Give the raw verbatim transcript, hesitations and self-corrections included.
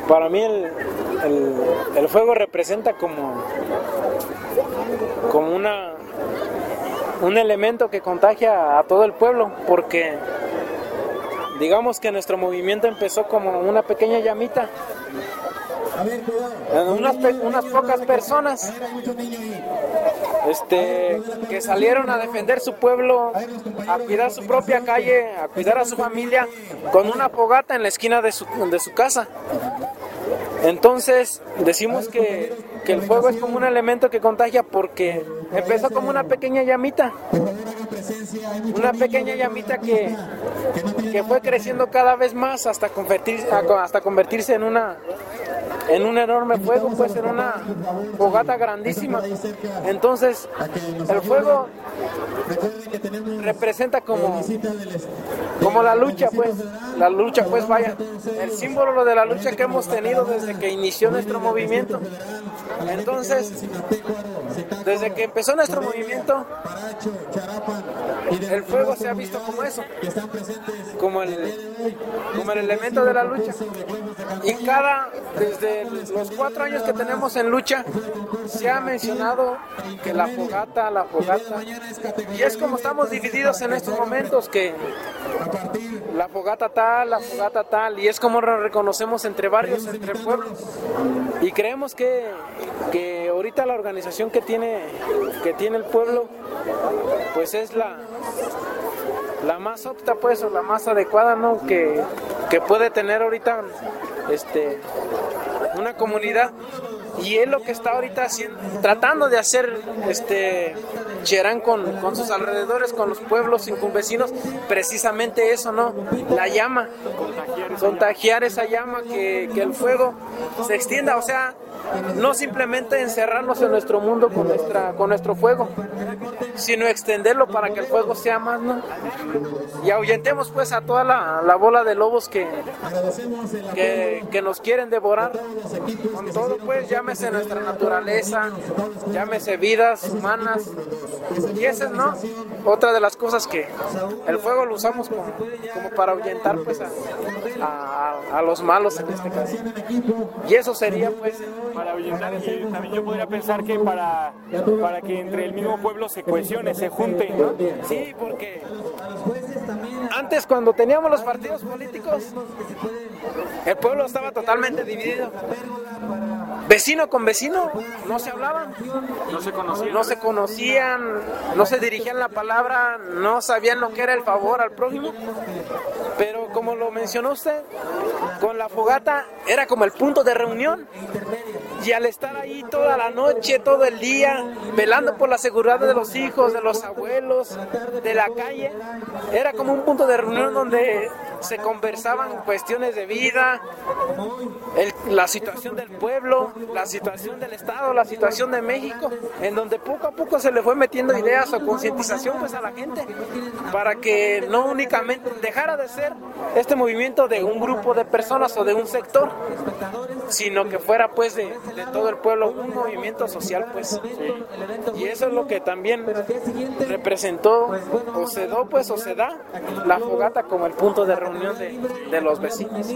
para mí el, el, el fuego representa como, como una, un elemento que contagia a todo el pueblo, porque digamos que nuestro movimiento empezó como una pequeña llamita, unas, unas pocas personas este, que salieron a defender su pueblo, a cuidar su propia calle, a cuidar a su familia con una fogata en la esquina de su, de su casa. Entonces decimos que, que el fuego es como un elemento que contagia porque empezó como una pequeña llamita, una pequeña llamita que, que fue creciendo cada vez más hasta convertirse, hasta convertirse en una en un enorme fuego, pues en una fogata grandísima. Entonces el fuego representa como, como la lucha, pues la lucha, pues vaya, el símbolo de la lucha que hemos tenido desde que inició nuestro movimiento. Entonces, desde que empezó nuestro movimiento, el fuego se ha visto como eso, como el, como el elemento de la lucha. Y cada, desde los cuatro años que tenemos en lucha, se ha mencionado que la fogata, la fogata, y es como estamos divididos en estos momentos, que la fogata tal, la fogata tal, y es como nos reconocemos entre varios, entre pueblos, y creemos que, que ahorita la organización que tiene, que tiene el pueblo, pues es la, la más apta, pues, o la más adecuada, ¿no? Que, que puede tener ahorita este, una comunidad, y es lo que está ahorita haciendo, tratando de hacer este Cherán con, con sus alrededores, con los pueblos circunvecinos, precisamente eso, ¿no? La llama, contagiar esa llama, que, que el fuego se extienda, o sea, no simplemente encerrarnos en nuestro mundo con nuestra con nuestro fuego, sino extenderlo para que el fuego sea más, ¿no? Y ahuyentemos pues a toda la, la bola de lobos que, que, que nos quieren devorar con todo, pues, llámese nuestra naturaleza, llámese vidas humanas, y esa es, ¿no?, otra de las cosas que el fuego lo usamos como, como para ahuyentar, pues, a, a, a los malos en este caso. Y eso sería, pues, para ahuyentar. Y también yo podría pensar que para, para que entre el mismo pueblo se cohesione, se junte, ¿no? Sí, porque antes, cuando teníamos los partidos políticos, el pueblo estaba totalmente dividido. Vecino con vecino no se hablaban, no se conocían, no se conocían, no se dirigían la palabra, no sabían lo que era el favor al prójimo. Pero como lo mencionó usted, con la fogata era como el punto de reunión, y al estar ahí toda la noche, todo el día, velando por la seguridad de los hijos, de los abuelos, de la calle, era como un punto de reunión donde se conversaban cuestiones de vida, el, la situación del pueblo, la situación del Estado, la situación de México, en donde poco a poco se le fue metiendo ideas o concientización, pues, a la gente, para que no únicamente dejara de ser este movimiento de un grupo de personas o de un sector, sino que fuera, pues, de, de todo el pueblo, un movimiento social, pues. Y eso es lo que también representó, o se dio, pues, o se da la fogata como el punto de reunión de, de los vecinos.